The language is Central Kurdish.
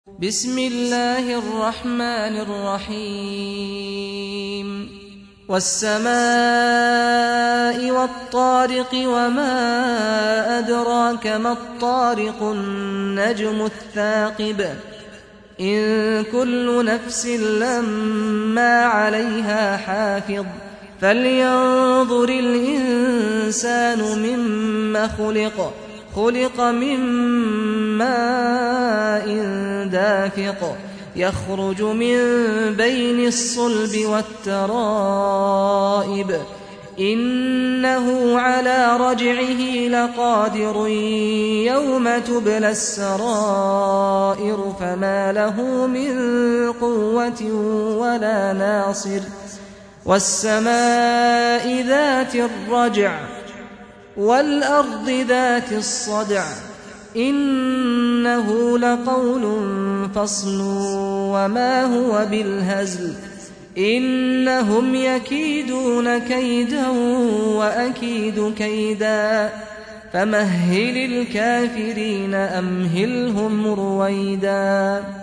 بسم الله الرحمن الرحيم والسماء والطارق وما أدراك ما الطارق النجم الثاقب إن كل نفس لما عليها حافظ فلينظر الإنسان مما خلق من ماء دافق يخرج من بين الصلب والترائب إنه على رجعه لقادر يوم تبلى السرائر فما له من قوة ولا ناصر والسماء ذات الرجع والأرض ذات الصدع إنه لقول فصل وما هو بالهزل إنهم يكيدون كيدا وأكيد كيدا فمهل الكافرين أمهلهم رويدا